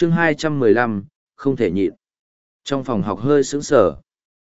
chương 215, không thể nhịn. Trong phòng học hơi sững sờ.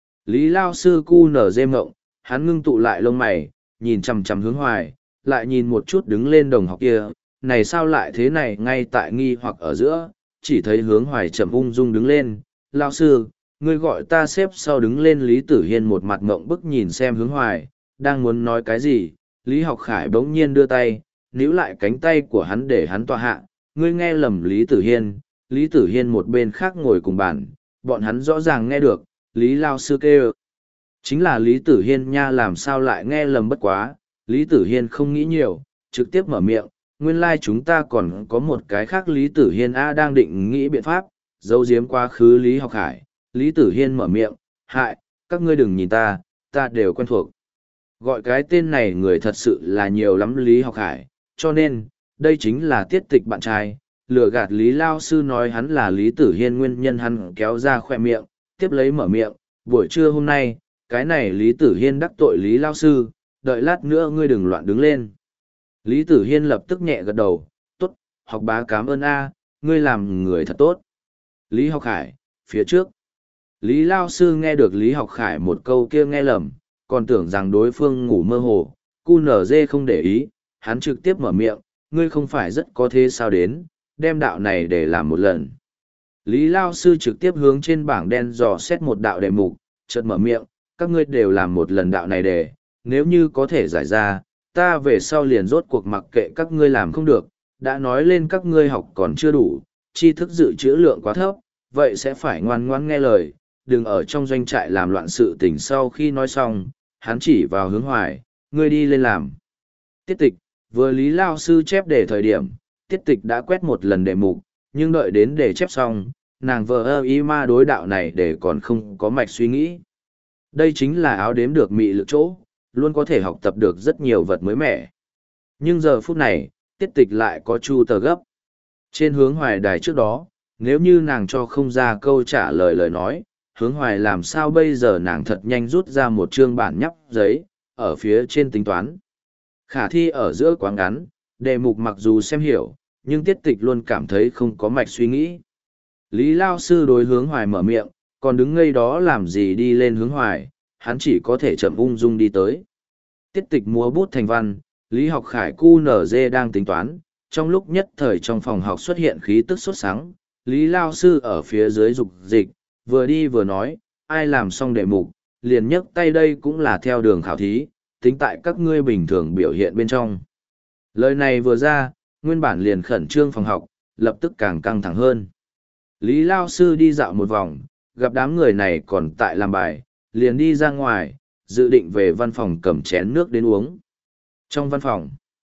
Lý Lao sư cu nở dê mộng, hắn ngưng tụ lại lông mày, nhìn chằm chằm Hướng Hoài, lại nhìn một chút đứng lên đồng học kia, này sao lại thế này ngay tại nghi hoặc ở giữa, chỉ thấy Hướng Hoài chậm ung dung đứng lên, Lao sư, ngươi gọi ta xếp sau đứng lên. Lý Tử Hiên một mặt mộng bức nhìn xem Hướng Hoài, đang muốn nói cái gì, Lý Học Khải bỗng nhiên đưa tay, níu lại cánh tay của hắn để hắn tọa hạ, ngươi nghe lầm Lý Tử Hiên. Lý Tử Hiên một bên khác ngồi cùng bàn, bọn hắn rõ ràng nghe được, Lý Lao sư kêu. Chính là Lý Tử Hiên nha, làm sao lại nghe lầm bất quá, Lý Tử Hiên không nghĩ nhiều, trực tiếp mở miệng, nguyên lai chúng ta còn có một cái khác. Lý Tử Hiên đang định nghĩ biện pháp, giấu giếm quá khứ Lý Học Khải. Lý Tử Hiên mở miệng, hại, các ngươi đừng nhìn ta, ta đều quen thuộc. Gọi cái tên này người thật sự là nhiều lắm Lý Học Khải, cho nên, đây chính là tiết tịch bạn trai, lừa gạt Lý Lao sư nói hắn là Lý Tử Hiên nguyên nhân. Hắn kéo ra khoe miệng, tiếp lấy mở miệng, buổi trưa hôm nay, cái này Lý Tử Hiên đắc tội Lý Lao sư, đợi lát nữa ngươi đừng loạn đứng lên. Lý Tử Hiên lập tức nhẹ gật đầu, tốt, học bá cảm ơn ngươi làm người thật tốt. Lý Học Khải, phía trước. Lý Lao sư nghe được Lý Học Khải một câu kia nghe lầm, còn tưởng rằng đối phương ngủ mơ hồ, cu nở dê không để ý, hắn trực tiếp mở miệng, ngươi không phải rất có thế sao đến, đem đạo này để làm một lần. Lý Lao sư trực tiếp hướng trên bảng đen dò xét một đạo đề mục, chợt mở miệng, các ngươi đều làm một lần đạo này để, nếu như có thể giải ra, ta về sau liền rốt cuộc mặc kệ các ngươi làm không được, đã nói lên các ngươi học còn chưa đủ, tri thức dự trữ lượng quá thấp, vậy sẽ phải ngoan ngoãn nghe lời, đừng ở trong doanh trại làm loạn sự tình. Sau khi nói xong, hắn chỉ vào Hướng Hoài, ngươi đi lên làm. Tiết tịch, vừa Lý Lao sư chép đề thời điểm, tiết tịch đã quét một lần đề mục, nhưng đợi đến đề chép xong, nàng vờ ơ ý ma đối đạo này để còn không có mạch suy nghĩ. Đây chính là áo đếm được mị lực chỗ, luôn có thể học tập được rất nhiều vật mới mẻ. Nhưng giờ phút này, tiết tịch lại có chu tờ gấp. Trên Hướng Hoài đài trước đó, nếu như nàng cho không ra câu trả lời lời nói, Hướng Hoài làm sao bây giờ. Nàng thật nhanh rút ra một chương bản nhắp giấy, ở phía trên tính toán. Khả thi ở giữa quá ngắn, đề mục mặc dù xem hiểu, nhưng tiết tịch luôn cảm thấy không có mạch suy nghĩ. Lý Lao sư đối Hướng Hoài mở miệng, còn đứng ngây đó làm gì. Đi lên Hướng Hoài, hắn chỉ có thể chậm ung dung đi tới. Tiết tịch múa bút thành văn, Lý Học Khải cu nở dê đang tính toán, trong lúc nhất thời trong phòng học xuất hiện khí tức sốt sắng. Lý Lao sư ở phía dưới dục dịch, vừa đi vừa nói, ai làm xong đề mục, liền nhấc tay, đây cũng là theo đường khảo thí, tính tại các ngươi bình thường biểu hiện bên trong. Lời này vừa ra, nguyên bản liền khẩn trương phòng học, lập tức càng căng thẳng hơn. Lý Lao sư đi dạo một vòng, gặp đám người này còn tại làm bài, liền đi ra ngoài, dự định về văn phòng cầm chén nước đến uống. Trong văn phòng,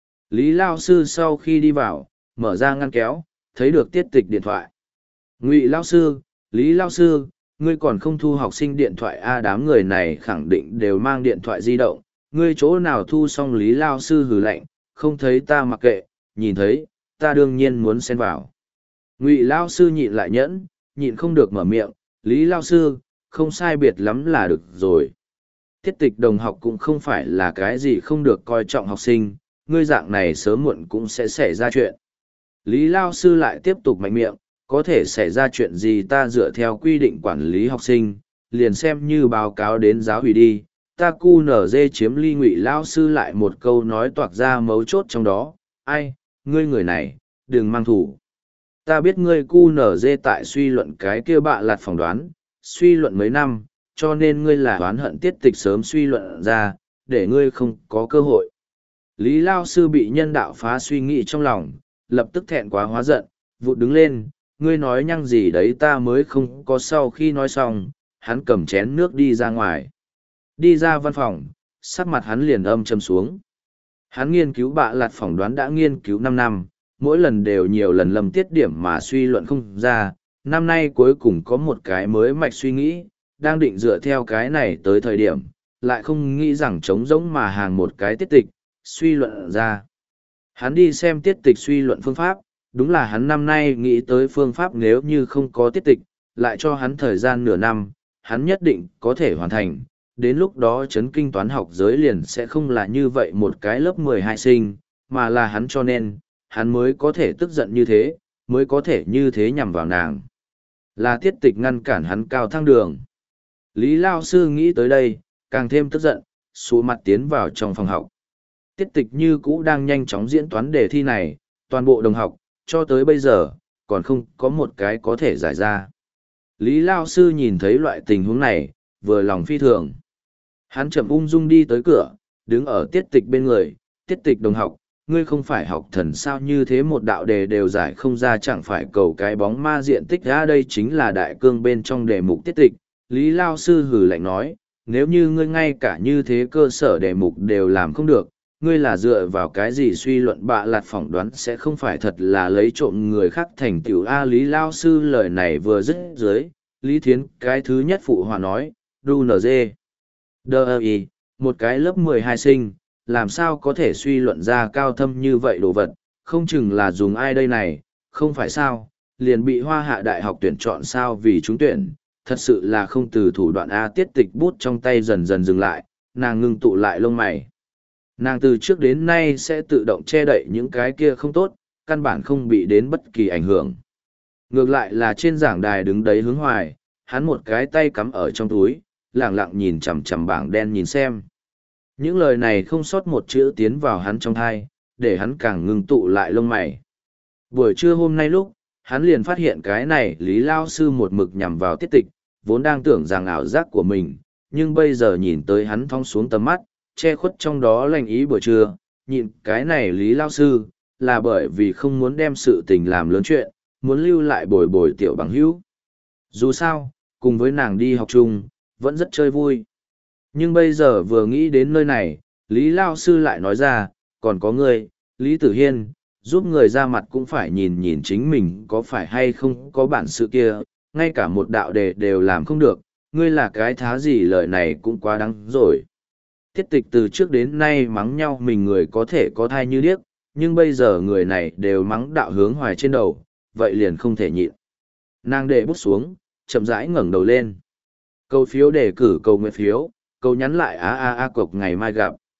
Lý Lao sư sau khi đi vào, mở ra ngăn kéo, thấy được tiết tịch điện thoại. Ngụy Lao sư, Lý Lao sư, ngươi còn không thu học sinh điện thoại đám người này khẳng định đều mang điện thoại di động, ngươi chỗ nào thu xong. Lý Lao sư hừ lạnh, không thấy ta mặc kệ, nhìn thấy, ta đương nhiên muốn xen vào. Ngụy Lao sư nhịn lại nhẫn, nhịn không được mở miệng, Lý Lao sư, không sai biệt lắm là được rồi. Tiết tịch đồng học cũng không phải là cái gì không được coi trọng học sinh, ngươi dạng này sớm muộn cũng sẽ xảy ra chuyện. Lý Lao sư lại tiếp tục mạnh miệng, có thể xảy ra chuyện gì ta dựa theo quy định quản lý học sinh, liền xem như báo cáo đến giáo ủy đi. Ta cu nở dê chiếm ly. Ngụy Lao sư lại một câu nói toạc ra mấu chốt trong đó, ai, ngươi người này, đừng mang thủ. Ta biết ngươi cu nở dê tại suy luận cái kia bạ lạt phỏng đoán, suy luận mấy năm, cho nên ngươi là oán hận tiết tịch sớm suy luận ra, để ngươi không có cơ hội. Lý Lao sư bị nhân đạo phá suy nghĩ trong lòng, lập tức thẹn quá hóa giận, vụt đứng lên, ngươi nói nhăng gì đấy ta mới không có. Sau khi nói xong, hắn cầm chén nước đi ra ngoài. Đi ra văn phòng, sắc mặt hắn liền âm trầm xuống. Hắn nghiên cứu bạ lạt phỏng đoán đã nghiên cứu 5 năm, mỗi lần đều nhiều lần lầm tiết điểm mà suy luận không ra. Năm nay cuối cùng có một cái mới mạch suy nghĩ, đang định dựa theo cái này tới thời điểm, lại không nghĩ rằng trống rỗng mà hàng một cái tiết tịch, suy luận ra. Hắn đi xem tiết tịch suy luận phương pháp, đúng là hắn năm nay nghĩ tới phương pháp, nếu như không có tiết tịch, lại cho hắn thời gian nửa năm, hắn nhất định có thể hoàn thành. Đến lúc đó chấn kinh toán học giới liền sẽ không là như vậy một cái lớp 12 sinh, mà là hắn, cho nên, hắn mới có thể tức giận như thế, mới có thể như thế nhằm vào nàng. Là tiết tịch ngăn cản hắn cao thăng đường. Lý Lao Sư nghĩ tới đây, càng thêm tức giận, xù mặt tiến vào trong phòng học. Tiết tịch như cũ đang nhanh chóng diễn toán đề thi này, toàn bộ đồng học, cho tới bây giờ, còn không có một cái có thể giải ra. Lý Lao Sư nhìn thấy loại tình huống này, vừa lòng phi thường. Hắn chậm ung dung đi tới cửa, đứng ở tiết tịch bên người, tiết tịch đồng học, ngươi không phải học thần sao như thế một đạo đề đều giải không ra chẳng phải cầu cái bóng ma diện tích ra đây chính là đại cương bên trong đề mục tiết tịch. Lý Lao Sư hừ lạnh nói, nếu như ngươi ngay cả như thế cơ sở đề mục đều làm không được, ngươi là dựa vào cái gì suy luận bạ lạt phỏng đoán sẽ không phải thật là lấy trộm người khác thành tiểu A. Lý Lao Sư lời này vừa dứt dưới, Lý Thiến cái thứ nhất phụ hòa nói, đu nz. Đờ-y, một cái lớp 12 sinh, làm sao có thể suy luận ra cao thâm như vậy đồ vật, không chừng là dùng ai đây này, không phải sao, liền bị Hoa Hạ Đại học tuyển chọn sao vì trúng tuyển, thật sự là không từ thủ đoạn A. Tiết tịch bút trong tay dần dần dừng lại, nàng ngưng tụ lại lông mày. Nàng từ trước đến nay sẽ tự động che đậy những cái kia không tốt, căn bản không bị đến bất kỳ ảnh hưởng. Ngược lại là trên giảng đài đứng đấy Hướng Hoài, hắn một cái tay cắm ở trong túi, lẳng lặng nhìn chằm chằm bảng đen nhìn xem. Những lời này không sót một chữ tiến vào hắn trong thai, để hắn càng ngưng tụ lại lông mày. Buổi trưa hôm nay lúc, hắn liền phát hiện cái này Lý Lao Sư một mực nhằm vào tiết tịch, vốn đang tưởng rằng ảo giác của mình, nhưng bây giờ nhìn tới hắn thong xuống tầm mắt, che khuất trong đó lành ý buổi trưa, nhịn cái này Lý Lao Sư, là bởi vì không muốn đem sự tình làm lớn chuyện, muốn lưu lại bồi bồi tiểu bằng hữu. Dù sao, cùng với nàng đi học chung, vẫn rất chơi vui. Nhưng bây giờ vừa nghĩ đến nơi này, Lý Lao Sư lại nói ra, còn có ngươi, Lý Tử Hiên, giúp người ra mặt cũng phải nhìn nhìn chính mình có phải hay không có bản sự kia, ngay cả một đạo đề đều làm không được, ngươi là cái thá gì lời này cũng quá đáng rồi. Tiết tịch từ trước đến nay mắng nhau mình người có thể có thai như điếc, nhưng bây giờ người này đều mắng đạo Hướng Hoài trên đầu, vậy liền không thể nhịn. Nàng để bút xuống, chậm rãi ngẩng đầu lên. Câu phiếu đề cử cầu nguyện phiếu, câu nhắn lại cộc ngày mai gặp.